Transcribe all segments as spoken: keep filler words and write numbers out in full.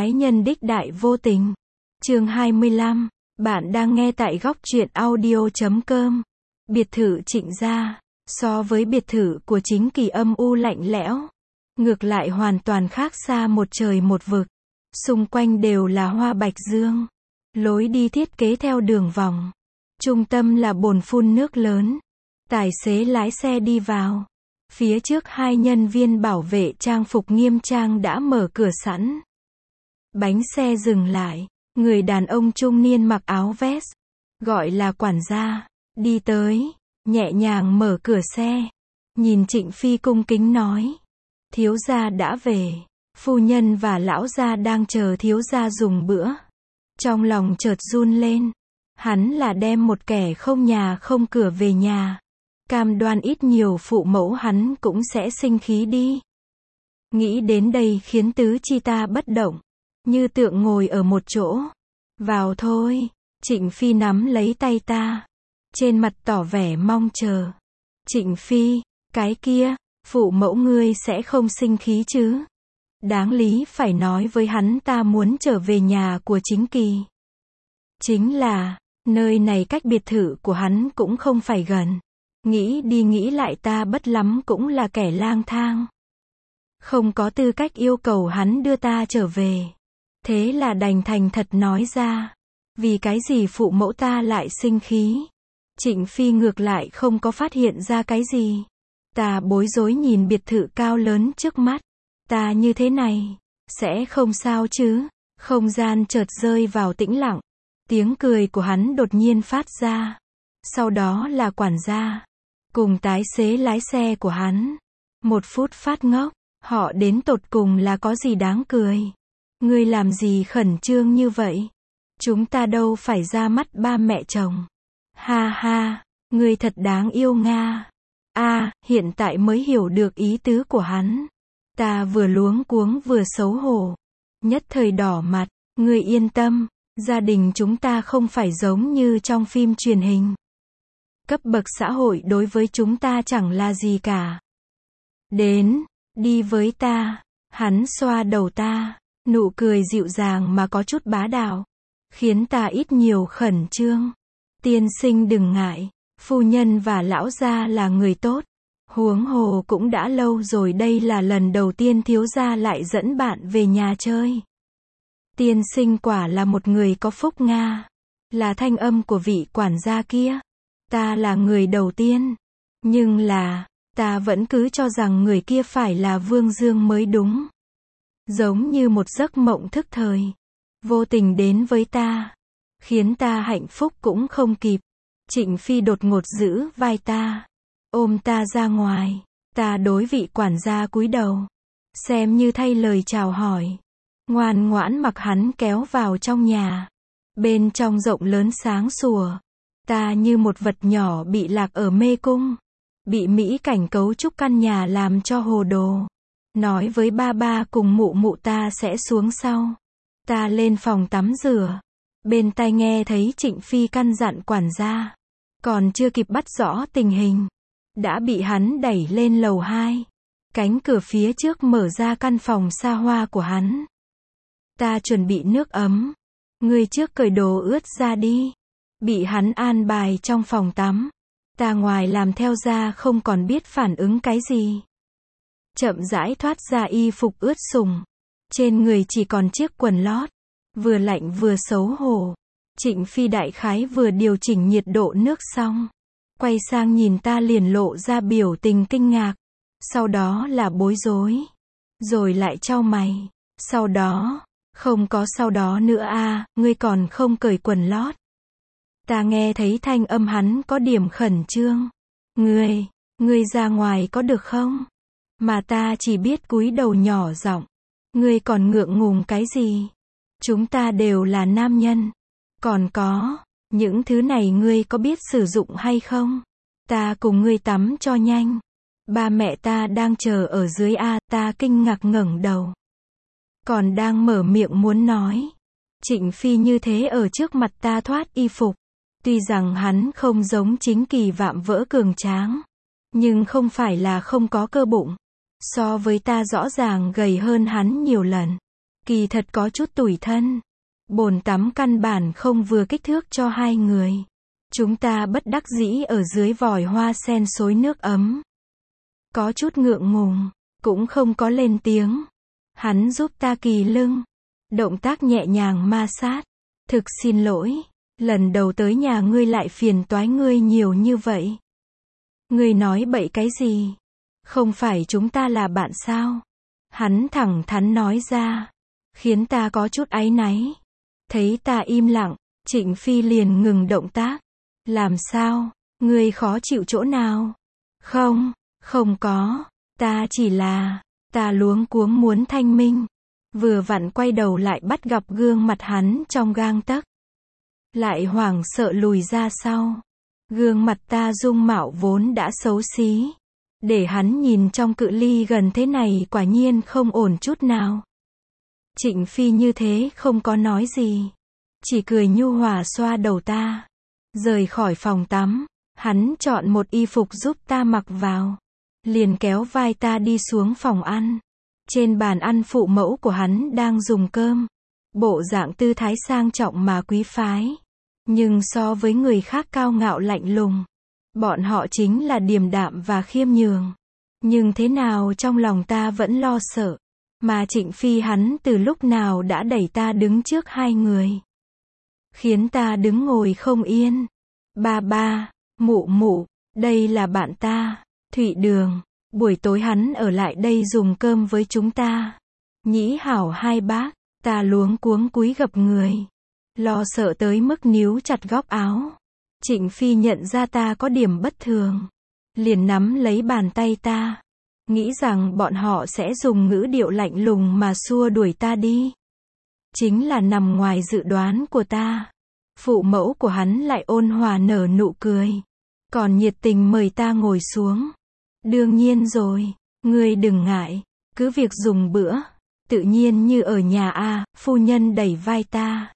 Ái nhân đích đại vô tình. Chương hai mươi lăm. Bạn đang nghe tại góc truyện audio chấm com. Biệt thự Trịnh gia, so với biệt thự của Chính Kỳ âm u lạnh lẽo, ngược lại hoàn toàn khác xa một trời một vực. Xung quanh đều là hoa bạch dương. Lối đi thiết kế theo đường vòng. Trung tâm là bồn phun nước lớn. Tài xế lái xe đi vào. Phía trước hai nhân viên bảo vệ trang phục nghiêm trang đã mở cửa sẵn. Bánh xe dừng lại. Người đàn ông trung niên mặc áo vest, gọi là quản gia, đi tới, nhẹ nhàng mở cửa xe. Nhìn Trịnh Phi cung kính nói. Thiếu gia đã về. Phu nhân và lão gia đang chờ thiếu gia dùng bữa. Trong lòng chợt run lên. Hắn là đem một kẻ không nhà không cửa về nhà. Cam đoan ít nhiều phụ mẫu hắn cũng sẽ sinh khí đi. Nghĩ đến đây khiến tứ chi ta bất động. Như tượng ngồi ở một chỗ. Vào thôi. Trịnh Phi nắm lấy tay ta. Trên mặt tỏ vẻ mong chờ. Trịnh Phi, cái kia, phụ mẫu ngươi sẽ không sinh khí chứ? Đáng lý phải nói với hắn ta muốn trở về nhà của Chính Kỳ. Chính là, nơi này cách biệt thự của hắn cũng không phải gần. Nghĩ đi nghĩ lại ta bất lắm cũng là kẻ lang thang. Không có tư cách yêu cầu hắn đưa ta trở về. Thế là đành thành thật nói ra. Vì cái gì phụ mẫu ta lại sinh khí? Trịnh Phi ngược lại không có phát hiện ra cái gì. Ta bối rối nhìn biệt thự cao lớn trước mắt. Ta như thế này, sẽ không sao chứ? Không gian chợt rơi vào tĩnh lặng. Tiếng cười của hắn đột nhiên phát ra. Sau đó là quản gia. Cùng tài xế lái xe của hắn. Một phút phát ngốc. Họ đến tột cùng là có gì đáng cười? Ngươi làm gì khẩn trương như vậy? Chúng ta đâu phải ra mắt ba mẹ chồng. Ha ha, ngươi thật đáng yêu Nga. A, hiện tại mới hiểu được ý tứ của hắn. Ta vừa luống cuống vừa xấu hổ. Nhất thời đỏ mặt. Ngươi yên tâm, gia đình chúng ta không phải giống như trong phim truyền hình. Cấp bậc xã hội đối với chúng ta chẳng là gì cả. Đến, đi với ta. Hắn xoa đầu ta. Nụ cười dịu dàng mà có chút bá đạo. Khiến ta ít nhiều khẩn trương. Tiên sinh đừng ngại. Phu nhân và lão gia là người tốt. Huống hồ cũng đã lâu rồi, đây là lần đầu tiên thiếu gia lại dẫn bạn về nhà chơi. Tiên sinh quả là một người có phúc Nga. Là thanh âm của vị quản gia kia. Ta là người đầu tiên. Nhưng là, ta vẫn cứ cho rằng người kia phải là Vương Dương mới đúng. Giống như một giấc mộng thức thời. Vô tình đến với ta. Khiến ta hạnh phúc cũng không kịp. Trịnh Phi đột ngột giữ vai ta. Ôm ta ra ngoài. Ta đối vị quản gia cúi đầu. Xem như thay lời chào hỏi. Ngoan ngoãn mặc hắn kéo vào trong nhà. Bên trong rộng lớn sáng sủa. Ta như một vật nhỏ bị lạc ở mê cung. Bị mỹ cảnh cấu trúc căn nhà làm cho hồ đồ. Nói với ba ba cùng mụ mụ ta sẽ xuống sau. Ta lên phòng tắm rửa. Bên tai nghe thấy Trịnh Phi căn dặn quản gia. Còn chưa kịp bắt rõ tình hình. Đã bị hắn đẩy lên lầu hai. Cánh cửa phía trước mở ra căn phòng xa hoa của hắn. Ta chuẩn bị nước ấm. Ngươi trước cởi đồ ướt ra đi. Bị hắn an bài trong phòng tắm. Ta ngoài làm theo ra không còn biết phản ứng cái gì. Chậm rãi thoát ra y phục ướt sũng. Trên người chỉ còn chiếc quần lót. Vừa lạnh vừa xấu hổ. Trịnh Phi đại khái vừa điều chỉnh nhiệt độ nước xong. Quay sang nhìn ta liền lộ ra biểu tình kinh ngạc. Sau đó là bối rối. Rồi lại chau mày. Sau đó, không có sau đó nữa à, ngươi còn không cởi quần lót. Ta nghe thấy thanh âm hắn có điểm khẩn trương. Ngươi, ngươi ra ngoài có được không? Mà ta chỉ biết cúi đầu nhỏ giọng. Ngươi còn ngượng ngùng cái gì? Chúng ta đều là nam nhân. Còn có, những thứ này ngươi có biết sử dụng hay không? Ta cùng ngươi tắm cho nhanh. Ba mẹ ta đang chờ ở dưới a. Ta kinh ngạc ngẩng đầu. Còn đang mở miệng muốn nói. Trịnh Phi như thế ở trước mặt ta thoát y phục. Tuy rằng hắn không giống Chính Kỳ vạm vỡ cường tráng. Nhưng không phải là không có cơ bụng. So với ta rõ ràng gầy hơn hắn nhiều lần. Kỳ thật có chút tủi thân. Bồn tắm căn bản không vừa kích thước cho hai người. Chúng ta bất đắc dĩ ở dưới vòi hoa sen xối nước ấm. Có chút ngượng ngùng, cũng không có lên tiếng. Hắn giúp ta kỳ lưng. Động tác nhẹ nhàng ma sát. Thực xin lỗi, lần đầu tới nhà ngươi lại phiền toái ngươi nhiều như vậy. Ngươi nói bậy cái gì? Không phải chúng ta là bạn sao? Hắn thẳng thắn nói ra, khiến ta có chút áy náy. Thấy ta im lặng, Trịnh Phi liền ngừng động tác. Làm sao? Ngươi khó chịu chỗ nào? Không, không có, ta chỉ là, ta luống cuống muốn thanh minh. Vừa vặn quay đầu lại bắt gặp gương mặt hắn trong gang tấc. Lại hoảng sợ lùi ra sau. Gương mặt ta dung mạo vốn đã xấu xí. Để hắn nhìn trong cự ly gần thế này quả nhiên không ổn chút nào. Trịnh Phi như thế không có nói gì. Chỉ cười nhu hòa xoa đầu ta. Rời khỏi phòng tắm, hắn chọn một y phục giúp ta mặc vào. Liền kéo vai ta đi xuống phòng ăn. Trên bàn ăn phụ mẫu của hắn đang dùng cơm. Bộ dạng tư thái sang trọng mà quý phái. Nhưng so với người khác cao ngạo lạnh lùng. Bọn họ chính là điềm đạm và khiêm nhường. Nhưng thế nào trong lòng ta vẫn lo sợ. Mà Trịnh Phi hắn từ lúc nào đã đẩy ta đứng trước hai người. Khiến ta đứng ngồi không yên. Ba ba, mụ mụ, đây là bạn ta, Thụy Đường. Buổi tối hắn ở lại đây dùng cơm với chúng ta. Nhĩ hảo hai bác, ta luống cuống cúi gập người. Lo sợ tới mức níu chặt góc áo. Trịnh Phi nhận ra ta có điểm bất thường. Liền nắm lấy bàn tay ta. Nghĩ rằng bọn họ sẽ dùng ngữ điệu lạnh lùng mà xua đuổi ta đi. Chính là nằm ngoài dự đoán của ta. Phụ mẫu của hắn lại ôn hòa nở nụ cười. Còn nhiệt tình mời ta ngồi xuống. Đương nhiên rồi, ngươi đừng ngại, cứ việc dùng bữa. Tự nhiên như ở nhà a, phu nhân đẩy vai ta.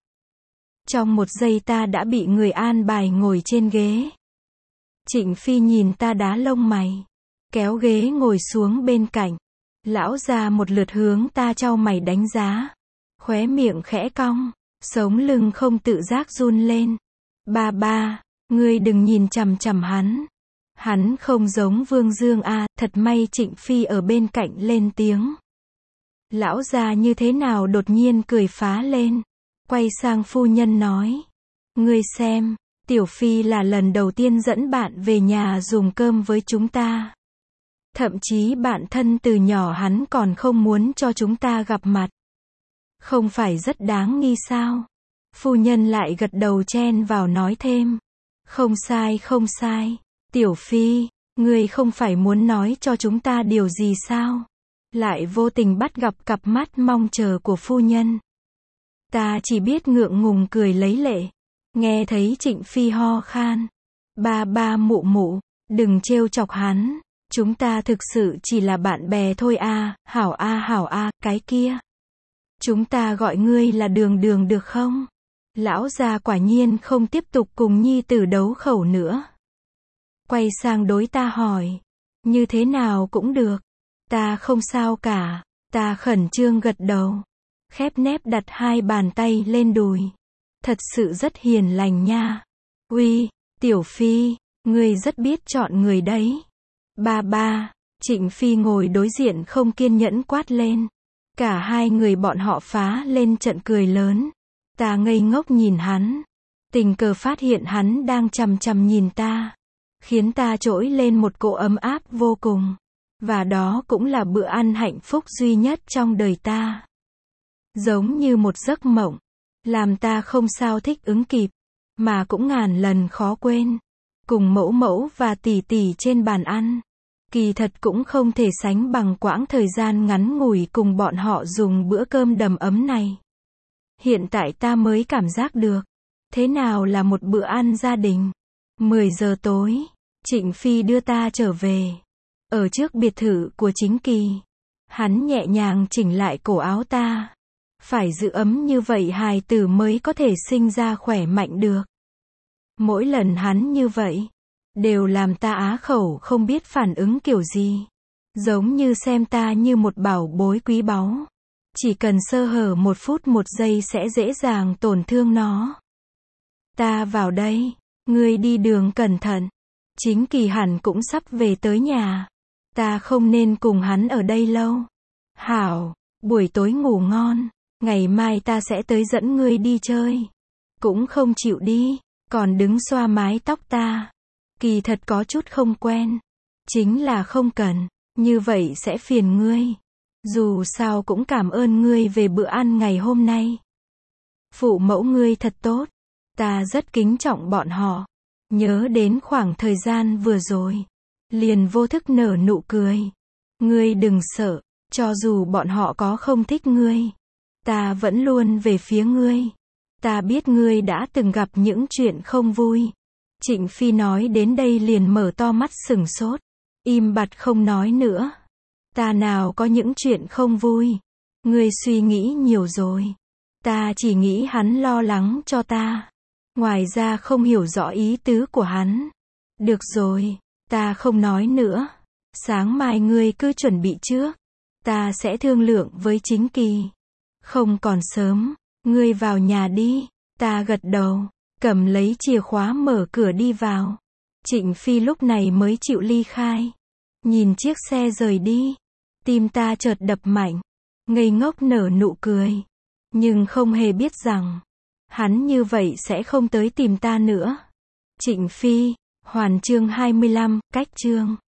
Trong một giây ta đã bị người an bài ngồi trên ghế. Trịnh Phi nhìn ta đá lông mày. Kéo ghế ngồi xuống bên cạnh. Lão già một lượt hướng ta chau mày đánh giá. Khóe miệng khẽ cong. Sống lưng không tự giác run lên. Ba ba, ngươi đừng nhìn chằm chằm hắn. Hắn không giống Vương Dương a, thật may Trịnh Phi ở bên cạnh lên tiếng. Lão già như thế nào đột nhiên cười phá lên. Quay sang phu nhân nói. Ngươi xem, Tiểu Phi là lần đầu tiên dẫn bạn về nhà dùng cơm với chúng ta. Thậm chí bạn thân từ nhỏ hắn còn không muốn cho chúng ta gặp mặt. Không phải rất đáng nghi sao? Phu nhân lại gật đầu chen vào nói thêm. Không sai không sai. Tiểu Phi, ngươi không phải muốn nói cho chúng ta điều gì sao? Lại vô tình bắt gặp cặp mắt mong chờ của phu nhân. Ta chỉ biết ngượng ngùng cười lấy lệ. Nghe thấy Trịnh Phi ho khan. Ba ba mụ mụ, đừng trêu chọc hắn. Chúng ta thực sự chỉ là bạn bè thôi a, hảo a hảo a, cái kia. Chúng ta gọi ngươi là Đường Đường được không? Lão già quả nhiên không tiếp tục cùng nhi tử đấu khẩu nữa. Quay sang đối ta hỏi. Như thế nào cũng được. Ta không sao cả. Ta khẩn trương gật đầu. Khép nép đặt hai bàn tay lên đùi. Thật sự rất hiền lành nha. Uy, Tiểu Phi, ngươi rất biết chọn người đấy. Ba ba, Trịnh Phi ngồi đối diện không kiên nhẫn quát lên. Cả hai người bọn họ phá lên trận cười lớn. Ta ngây ngốc nhìn hắn. Tình cờ phát hiện hắn đang chằm chằm nhìn ta. Khiến ta trỗi lên một cỗ ấm áp vô cùng. Và đó cũng là bữa ăn hạnh phúc duy nhất trong đời ta. Giống như một giấc mộng. Làm ta không sao thích ứng kịp. Mà cũng ngàn lần khó quên. Cùng mẫu mẫu và tỷ tỷ trên bàn ăn. Kỳ thật cũng không thể sánh bằng quãng thời gian ngắn ngủi cùng bọn họ dùng bữa cơm đầm ấm này. Hiện tại ta mới cảm giác được. Thế nào là một bữa ăn gia đình? mười giờ tối, Trịnh Phi đưa ta trở về. Ở trước biệt thự của Chính Kỳ. Hắn nhẹ nhàng chỉnh lại cổ áo ta. Phải giữ ấm như vậy hài tử mới có thể sinh ra khỏe mạnh được. Mỗi lần hắn như vậy, đều làm ta á khẩu không biết phản ứng kiểu gì. Giống như xem ta như một bảo bối quý báu. Chỉ cần sơ hở một phút một giây sẽ dễ dàng tổn thương nó. Ta vào đây. Ngươi đi đường cẩn thận. Chính Kỳ hẳn cũng sắp về tới nhà. Ta không nên cùng hắn ở đây lâu. Hảo, buổi tối ngủ ngon. Ngày mai ta sẽ tới dẫn ngươi đi chơi. Cũng không chịu đi, còn đứng xoa mái tóc ta. Kỳ thật có chút không quen. Chính là không cần, như vậy sẽ phiền ngươi. Dù sao cũng cảm ơn ngươi về bữa ăn ngày hôm nay. Phụ mẫu ngươi thật tốt. Ta rất kính trọng bọn họ. Nhớ đến khoảng thời gian vừa rồi. Liền vô thức nở nụ cười. Ngươi đừng sợ, cho dù bọn họ có không thích ngươi. Ta vẫn luôn về phía ngươi. Ta biết ngươi đã từng gặp những chuyện không vui. Trịnh Phi nói đến đây liền mở to mắt sửng sốt. Im bặt không nói nữa. Ta nào có những chuyện không vui. Ngươi suy nghĩ nhiều rồi. Ta chỉ nghĩ hắn lo lắng cho ta. Ngoài ra không hiểu rõ ý tứ của hắn. Được rồi, ta không nói nữa. Sáng mai ngươi cứ chuẩn bị trước. Ta sẽ thương lượng với Chính Kỳ. Không còn sớm, ngươi vào nhà đi. Ta gật đầu, cầm lấy chìa khóa mở cửa đi vào. Trịnh Phi lúc này mới chịu ly khai. Nhìn chiếc xe rời đi. Tim ta chợt đập mạnh. Ngây ngốc nở nụ cười. Nhưng không hề biết rằng, hắn như vậy sẽ không tới tìm ta nữa. Trịnh Phi, Hoàn chương hai mươi lăm, cách chương.